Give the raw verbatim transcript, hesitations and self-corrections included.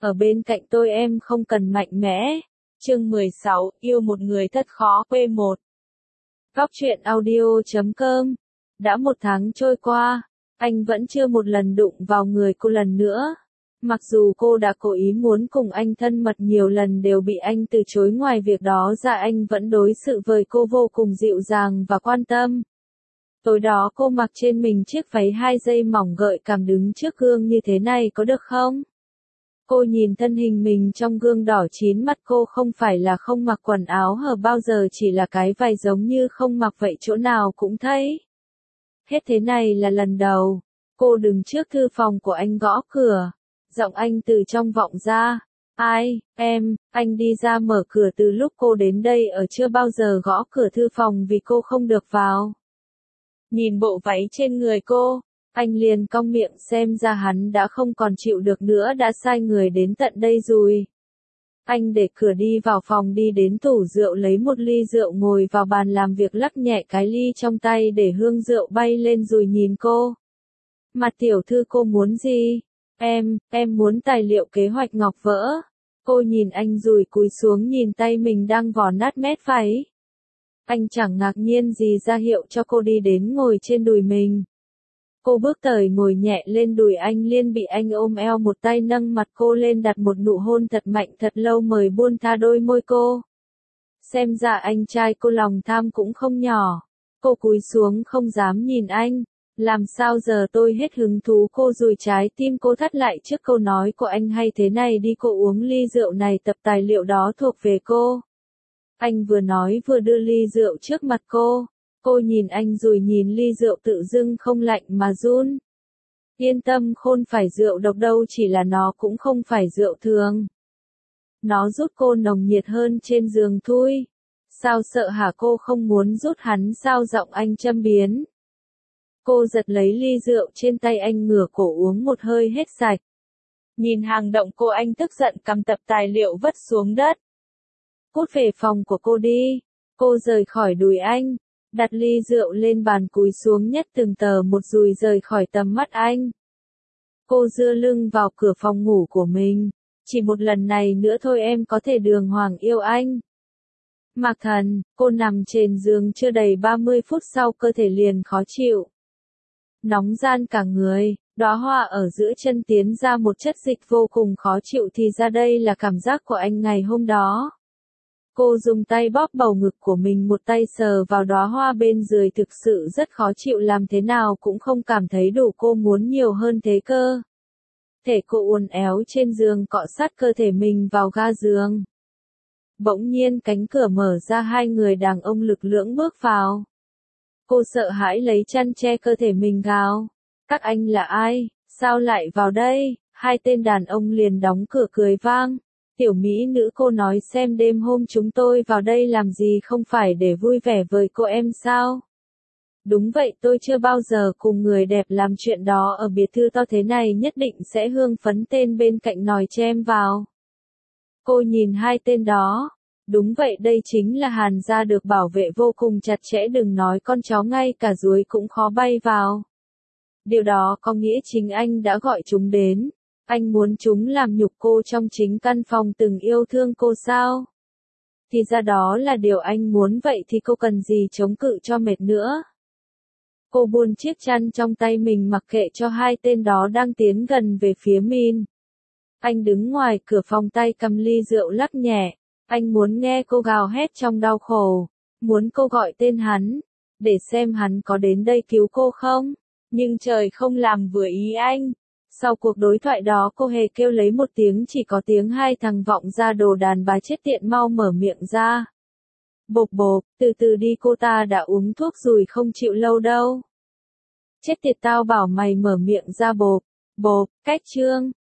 ở bên cạnh tôi em không cần mạnh mẽ. Chương mười sáu, yêu một người thật khó. P một. Góc truyện audio chấm com. Đã một tháng trôi qua, anh vẫn chưa một lần đụng vào người cô lần nữa. Mặc dù cô đã cố ý muốn cùng anh thân mật nhiều lần đều bị anh từ chối, ngoài việc đó ra anh vẫn đối xử với cô vô cùng dịu dàng và quan tâm. Tối đó cô mặc trên mình chiếc váy hai dây mỏng gợi cảm đứng trước gương như thế này có được không? Cô nhìn thân hình mình trong gương đỏ chín mắt, cô không phải là không mặc quần áo hở bao giờ, chỉ là cái vải giống như không mặc vậy, chỗ nào cũng thấy. Hết thế này là lần đầu. Cô đứng trước thư phòng của anh gõ cửa. Giọng anh từ trong vọng ra. Ai, em, anh đi ra mở cửa. Từ lúc cô đến đây ở chưa bao giờ gõ cửa thư phòng vì cô không được vào. Nhìn bộ váy trên người cô, anh liền cong miệng, xem ra hắn đã không còn chịu được nữa, đã sai người đến tận đây rồi. Anh để cửa đi vào phòng, đi đến tủ rượu lấy một ly rượu, ngồi vào bàn làm việc, lắc nhẹ cái ly trong tay để hương rượu bay lên rồi nhìn cô. Mặt tiểu thư, cô muốn gì? Em, em muốn tài liệu kế hoạch ngọc vỡ. Cô nhìn anh rồi cúi xuống nhìn tay mình đang vò nát mét váy. Anh chẳng ngạc nhiên gì, ra hiệu cho cô đi đến ngồi trên đùi mình. Cô bước tới ngồi nhẹ lên đùi anh, liền bị anh ôm eo, một tay nâng mặt cô lên, đặt một nụ hôn thật mạnh thật lâu mời buông tha đôi môi cô. Xem ra anh trai cô lòng tham cũng không nhỏ. Cô cúi xuống không dám nhìn anh. Làm sao giờ tôi hết hứng thú. Cô dùi trái tim cô thắt lại trước câu nói của anh. Hay thế này đi, cô uống ly rượu này, tập tài liệu đó thuộc về cô. Anh vừa nói vừa đưa ly rượu trước mặt cô. Cô nhìn anh rồi nhìn ly rượu, tự dưng không lạnh mà run. Yên tâm, không phải rượu độc đâu, chỉ là nó cũng không phải rượu thường. Nó giúp cô nồng nhiệt hơn trên giường thôi. Sao sợ hả? Cô không muốn rút hắn sao? Giọng anh châm biếm. Cô giật lấy ly rượu trên tay anh, ngửa cổ uống một hơi hết sạch. Nhìn hang động cô, anh tức giận cầm tập tài liệu vứt xuống đất. Cút về phòng của cô đi. Cô rời khỏi đùi anh, đặt ly rượu lên bàn, cúi xuống nhét từng tờ một rồi rời khỏi tầm mắt anh. Cô dựa lưng vào cửa phòng ngủ của mình. Chỉ một lần này nữa thôi em có thể đường hoàng yêu anh. Mạc Thần, cô nằm trên giường chưa đầy ba mươi phút sau cơ thể liền khó chịu. Nóng ran cả người, đóa hoa ở giữa chân tiến ra một chất dịch vô cùng khó chịu, thì ra đây là cảm giác của anh ngày hôm đó. Cô dùng tay bóp bầu ngực của mình, một tay sờ vào đóa hoa bên dưới, thực sự rất khó chịu, làm thế nào cũng không cảm thấy đủ, cô muốn nhiều hơn thế cơ. Thể cô uốn éo trên giường, cọ sát cơ thể mình vào ga giường. Bỗng nhiên cánh cửa mở ra, hai người đàn ông lực lưỡng bước vào. Cô sợ hãi lấy chăn che cơ thể mình, gào. Các anh là ai? Sao lại vào đây? Hai tên đàn ông liền đóng cửa cười vang. Tiểu mỹ nữ, cô nói xem đêm hôm chúng tôi vào đây làm gì, không phải để vui vẻ với cô em sao? Đúng vậy, tôi chưa bao giờ cùng người đẹp làm chuyện đó, ở biệt thự to thế này nhất định sẽ hương phấn. Tên bên cạnh nói chen vào. Cô nhìn hai tên đó. Đúng vậy, đây chính là Hàn gia, được bảo vệ vô cùng chặt chẽ, đừng nói con chó, ngay cả ruồi cũng khó bay vào. Điều đó có nghĩa chính anh đã gọi chúng đến. Anh muốn chúng làm nhục cô trong chính căn phòng từng yêu thương cô sao? Thì ra đó là điều anh muốn, vậy thì cô cần gì chống cự cho mệt nữa? Cô buông chiếc chăn trong tay mình, mặc kệ cho hai tên đó đang tiến gần về phía mình. Anh đứng ngoài cửa phòng, tay cầm ly rượu lắc nhẹ. Anh muốn nghe cô gào hét trong đau khổ, muốn cô gọi tên hắn, để xem hắn có đến đây cứu cô không. Nhưng trời không làm vừa ý anh. Sau cuộc đối thoại đó, cô hề kêu lấy một tiếng, chỉ có tiếng hai thằng vọng ra, đồ đàn bà chết tiện, mau mở miệng ra. Bộp bộp, từ từ đi, cô ta đã uống thuốc rồi, không chịu lâu đâu. Chết tiệt, tao bảo mày mở miệng ra. Bộp bộp, cách chương.